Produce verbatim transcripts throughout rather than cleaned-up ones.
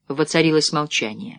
Воцарилось молчание.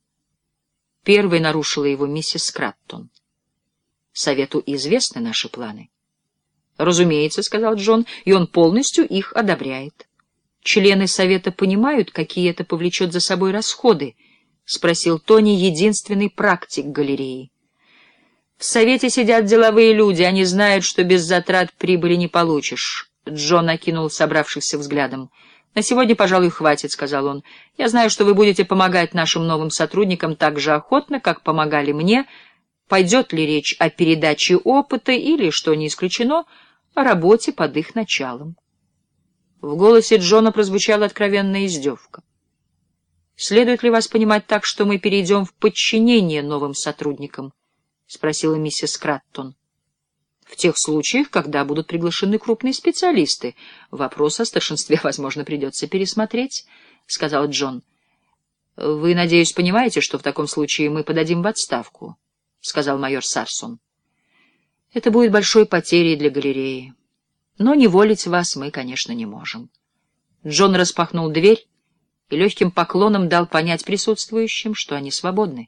Первой нарушила его миссис Краттон. «Совету известны наши планы». «Разумеется», — сказал Джон, — «и он полностью их одобряет». «Члены совета понимают, какие это повлечет за собой расходы?» — спросил Тони, единственный практик галереи. «В совете сидят деловые люди, они знают, что без затрат прибыли не получишь». Джон окинул собравшихся взглядом. «На сегодня, пожалуй, хватит», — сказал он. «Я знаю, что вы будете помогать нашим новым сотрудникам так же охотно, как помогали мне. Пойдет ли речь о передаче опыта или, что не исключено, о работе под их началом?» В голосе Джона прозвучала откровенная издевка. «Следует ли вас понимать так, что мы перейдем в подчинение новым сотрудникам?» — спросила миссис Краттон. «В тех случаях, когда будут приглашены крупные специалисты. Вопрос о старшинстве, возможно, придется пересмотреть», — сказал Джон. «Вы, надеюсь, понимаете, что в таком случае мы подадим в отставку», — сказал майор Сарсон. «Это будет большой потерей для галереи. Но неволить вас мы, конечно, не можем». Джон распахнул дверь и легким поклоном дал понять присутствующим, что они свободны.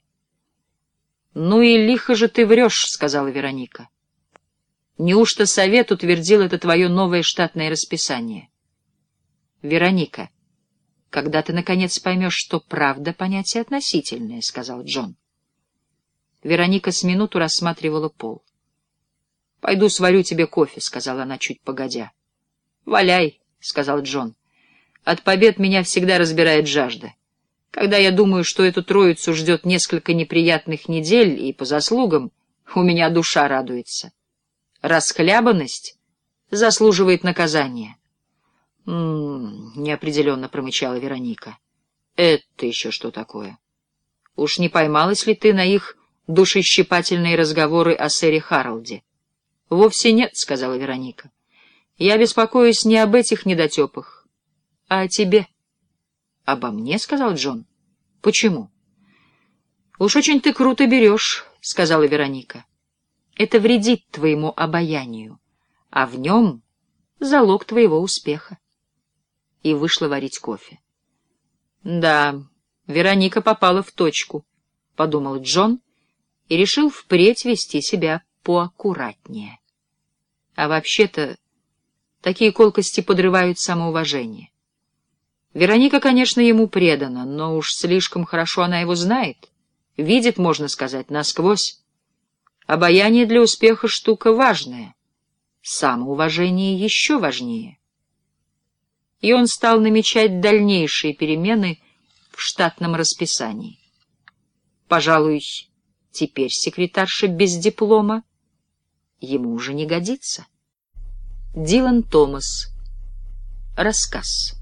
«Ну и лихо же ты врешь», — сказала Вероника. «Неужто совет утвердил это твое новое штатное расписание?» «Вероника, когда ты, наконец, поймешь, что правда — понятие относительное», — сказал Джон. Вероника с минуту рассматривала пол. «Пойду сварю тебе кофе», — сказала она чуть погодя. «Валяй», — сказал Джон. «От побед меня всегда разбирает жажда. Когда я думаю, что эту троицу ждет несколько неприятных недель, и по заслугам, у меня душа радуется. Расхлябанность заслуживает наказания». «М-м-м», неопределенно промычала Вероника. «Это еще что такое? Уж не поймалась ли ты на их душещипательные разговоры о сэре Харалде?» «Вовсе нет», — сказала Вероника. «Я беспокоюсь не об этих недотепах, а о тебе». «Обо мне?» — сказал Джон. «Почему?» «Уж очень ты круто берешь», — сказала Вероника. «Это вредит твоему обаянию, а в нем залог твоего успеха». И вышла варить кофе. «Да, Вероника попала в точку», — подумал Джон и решил впредь вести себя поаккуратнее. А вообще-то такие колкости подрывают самоуважение. Вероника, конечно, ему предана, но уж слишком хорошо она его знает, видит, можно сказать, насквозь. Обаяние для успеха — штука важная, самоуважение еще важнее. И он стал намечать дальнейшие перемены в штатном расписании. Пожалуй, теперь секретарша без диплома ему уже не годится. Дилан Томас. Рассказ.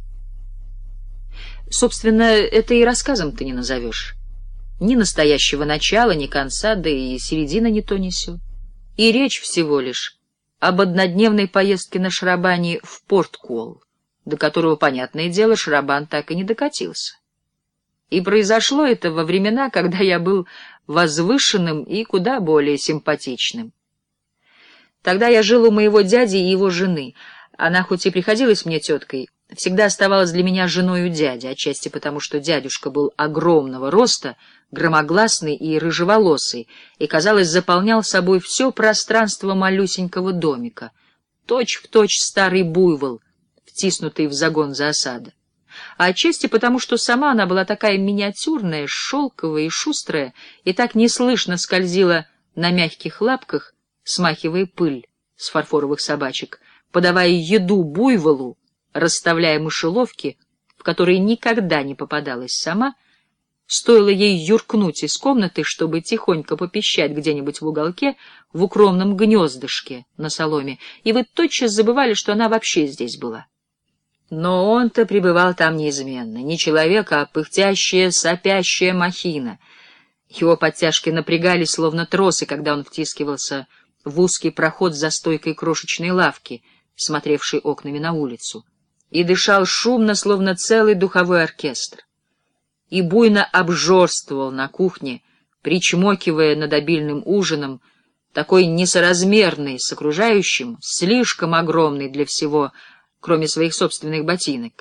Собственно, это и рассказом ты не назовешь. Ни настоящего начала, ни конца, да и середина ни то ни сё. И речь всего лишь об однодневной поездке на шарабане в Порт-Куолл, до которого, понятное дело, шарабан так и не докатился. И произошло это во времена, когда я был возвышенным и куда более симпатичным. Тогда я жил у моего дяди и его жены. Она хоть и приходилась мне теткой, всегда оставалась для меня женою дяди, отчасти потому, что дядюшка был огромного роста, громогласный и рыжеволосый, и, казалось, заполнял собой все пространство малюсенького домика, точь-в-точь старый буйвол, втиснутый в загон заосада. А отчасти потому, что сама она была такая миниатюрная, шелковая и шустрая, и так неслышно скользила на мягких лапках, смахивая пыль с фарфоровых собачек, подавая еду буйволу, расставляя мышеловки, в которые никогда не попадалась сама. Стоило ей юркнуть из комнаты, чтобы тихонько попищать где-нибудь в уголке, в укромном гнездышке на соломе, и вы тотчас забывали, что она вообще здесь была. Но он-то пребывал там неизменно, не человек, а пыхтящая, сопящая махина. Его подтяжки напрягались, словно тросы, когда он втискивался в узкий проход за стойкой крошечной лавки, смотревшей окнами на улицу, и дышал шумно, словно целый духовой оркестр. И буйно обжорствовал на кухне, причмокивая над обильным ужином, такой несоразмерный с окружающим, слишком огромный для всего, кроме своих собственных ботинок,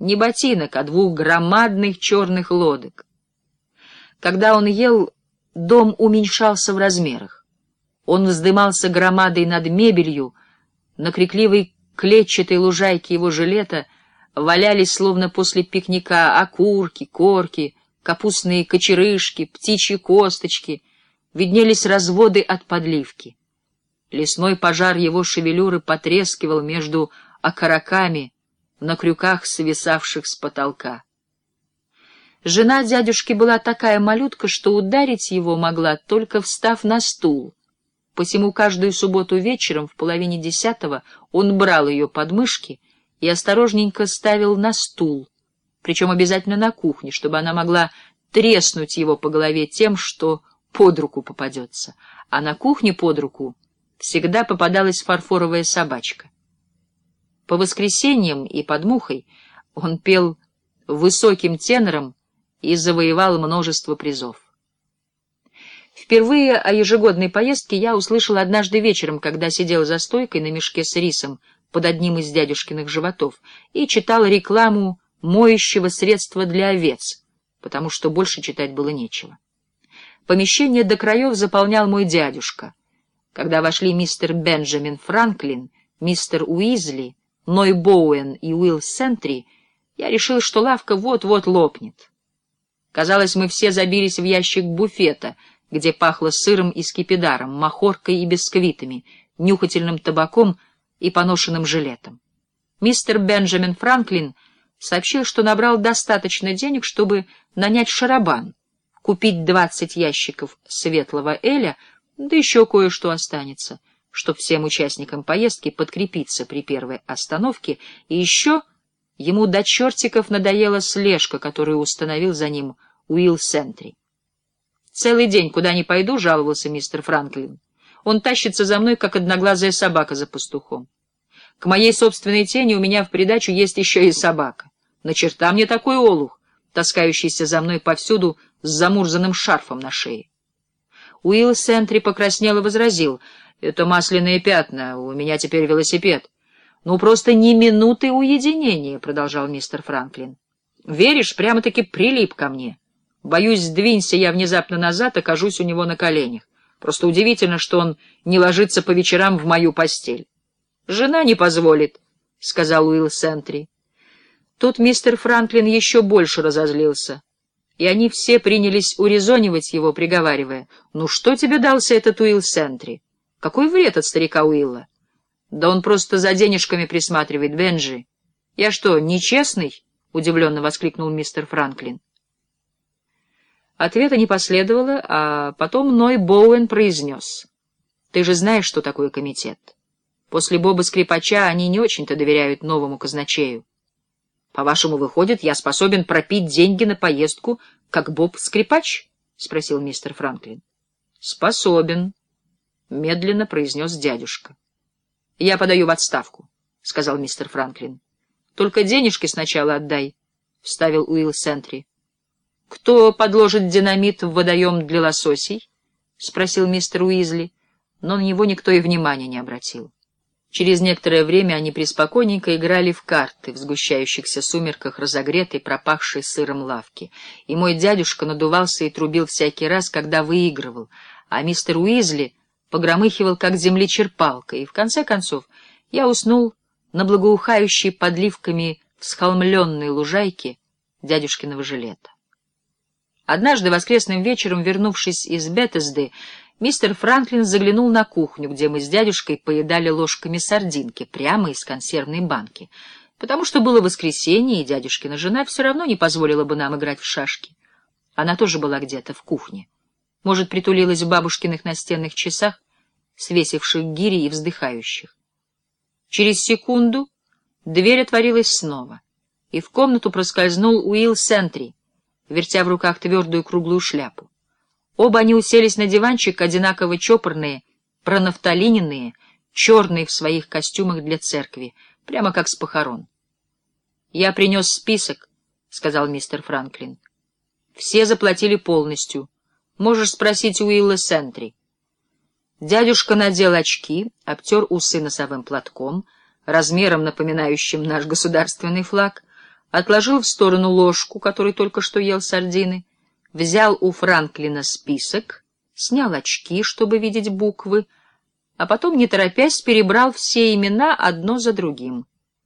не ботинок, а двух громадных черных лодок. Когда он ел, дом уменьшался в размерах. Он вздымался громадой над мебелью, на крикливой клетчатой лужайке его жилета валялись, словно после пикника, окурки, корки, капустные кочерышки, птичьи косточки, виднелись разводы от подливки. Лесной пожар его шевелюры потрескивал между окороками на крюках, свисавших с потолка. Жена дядюшки была такая малютка, что ударить его могла, только встав на стул. Посему каждую субботу вечером в половине десятого он брал ее под мышки и осторожненько ставил на стул, причем обязательно на кухне, чтобы она могла треснуть его по голове тем, что под руку попадется. А на кухне под руку всегда попадалась фарфоровая собачка. По воскресеньям и под мухой он пел высоким тенором и завоевал множество призов. Впервые о ежегодной поездке я услышал однажды вечером, когда сидел за стойкой на мешке с рисом под одним из дядюшкиных животов и читал рекламу моющего средства для овец, потому что больше читать было нечего. Помещение до краев заполнял мой дядюшка. Когда вошли мистер Бенджамин Франклин, мистер Уизли, Ной Боуэн и Уилл Сентри, я решил, что лавка вот-вот лопнет. Казалось, мы все забились в ящик буфета, где пахло сыром и скипидаром, махоркой и бисквитами, нюхательным табаком и поношенным жилетом. Мистер Бенджамин Франклин сообщил, что набрал достаточно денег, чтобы нанять шарабан, купить двадцать ящиков светлого эля, да еще кое-что останется, чтоб всем участникам поездки подкрепиться при первой остановке, и еще ему до чертиков надоела слежка, которую установил за ним Уилл Сентри. «Целый день, куда ни пойду, — жаловался мистер Франклин, — он тащится за мной, как одноглазая собака за пастухом. К моей собственной тени у меня в придачу есть еще и собака. На черта мне такой олух, таскающийся за мной повсюду с замурзанным шарфом на шее». Уилл Сентри покраснел и возразил: «Это масляные пятна, у меня теперь велосипед». «Ну, просто ни минуты уединения», — продолжал мистер Франклин. «Веришь, прямо-таки прилип ко мне. Боюсь, сдвинься я внезапно назад, окажусь у него на коленях. Просто удивительно, что он не ложится по вечерам в мою постель». «Жена не позволит», — сказал Уилл Сентри. Тут мистер Франклин еще больше разозлился, и они все принялись урезонивать его, приговаривая: «Ну что тебе дался этот Уилл Сентри? Какой вред от старика Уилла? Да он просто за денежками присматривает, Бенджи. Я что, нечестный?» — удивленно воскликнул мистер Франклин. Ответа не последовало, а потом Ной Боуэн произнес: «Ты же знаешь, что такое комитет. После Боба-скрипача они не очень-то доверяют новому казначею. По-вашему, выходит, я способен пропить деньги на поездку, как Боб-скрипач?» — спросил мистер Франклин. «Способен», — медленно произнес дядюшка. «Я подаю в отставку», — сказал мистер Франклин. «Только денежки сначала отдай», — вставил Уилл Сентри. «Кто подложит динамит в водоем для лососей?» — спросил мистер Уизли, но на него никто и внимания не обратил. Через некоторое время они преспокойненько играли в карты в сгущающихся сумерках разогретой, пропахшей сыром лавки, и мой дядюшка надувался и трубил всякий раз, когда выигрывал, а мистер Уизли погромыхивал, как землечерпалка, и в конце концов я уснул на благоухающей подливками всхолмленной лужайке дядюшкиного жилета. Однажды воскресным вечером, вернувшись из Беттесды, мистер Франклин заглянул на кухню, где мы с дядюшкой поедали ложками сардинки прямо из консервной банки, потому что было воскресенье, и дядюшкина жена все равно не позволила бы нам играть в шашки. Она тоже была где-то в кухне. Может, притулилась в бабушкиных настенных часах, свесивших гири и вздыхающих. Через секунду дверь отворилась снова, и в комнату проскользнул Уилл Сентри, вертя в руках твердую круглую шляпу. Оба они уселись на диванчик, одинаково чопорные, пронафталиненные, черные в своих костюмах для церкви, прямо как с похорон. «Я принес список», — сказал мистер Франклин. «Все заплатили полностью. Можешь спросить Уилла Сентри». Дядюшка надел очки, обтер усы носовым платком, размером напоминающим наш государственный флаг, отложил в сторону ложку, которой только что ел сардины, взял у Франклина список, снял очки, чтобы видеть буквы, а потом, не торопясь, перебрал все имена одно за другим.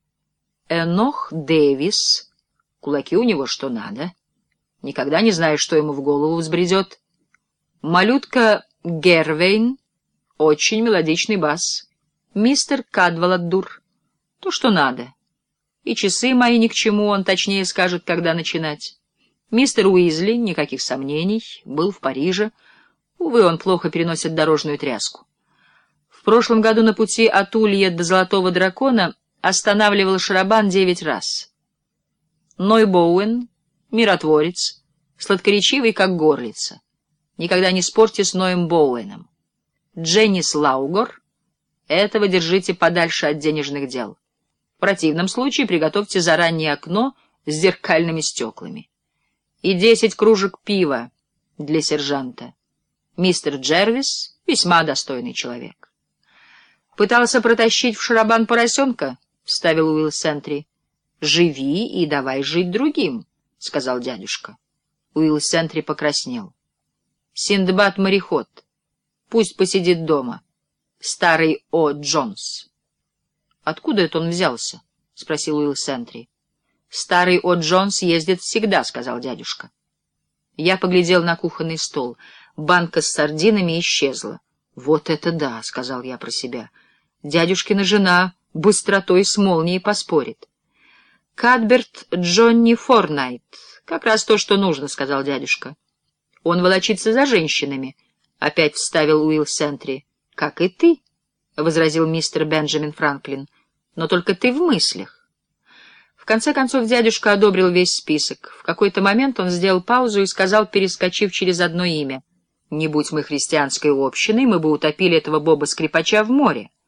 Энох Дэвис, кулаки у него что надо, никогда не знаешь, что ему в голову взбредет. Малютка Гервейн, очень мелодичный бас. Мистер Кадваладур, то, что надо. И часы мои ни к чему, он точнее скажет, когда начинать. Мистер Уизли, никаких сомнений, был в Париже. Увы, он плохо переносит дорожную тряску. В прошлом году на пути от Улья до Золотого Дракона останавливал Шарабан девять раз. Ной Боуэн, миротворец, сладкоречивый, как горлица. Никогда не спорьте с Ноем Боуэном. Дженнис Лаугор, этого держите подальше от денежных дел. В противном случае приготовьте заранее окно с зеркальными стеклами. И десять кружек пива для сержанта. Мистер Джервис — весьма достойный человек. Пытался протащить в Шарабан поросенка, — вставил Уилл Сентри. — Живи и давай жить другим, — сказал дядюшка. Уилл Сентри покраснел. — Синдбад-мореход. Пусть посидит дома. Старый О. Джонс. — Откуда это он взялся? — спросил Уилл Сентри. — Старый О. Джонс ездит всегда, — сказал дядюшка. Я поглядел на кухонный стол. Банка с сардинами исчезла. — Вот это да, — сказал я про себя. Дядюшкина жена быстротой с молнией поспорит. — Кадберт Джонни Форнайт. Как раз то, что нужно, — сказал дядюшка. — Он волочится за женщинами, — опять вставил Уилл Сентри. — Как и ты, — возразил мистер Бенджамин Франклин. — Но только ты в мыслях. В конце концов дядюшка одобрил весь список. В какой-то момент он сделал паузу и сказал, перескочив через одно имя: — Не будь мы христианской общиной, мы бы утопили этого Боба-скрипача в море.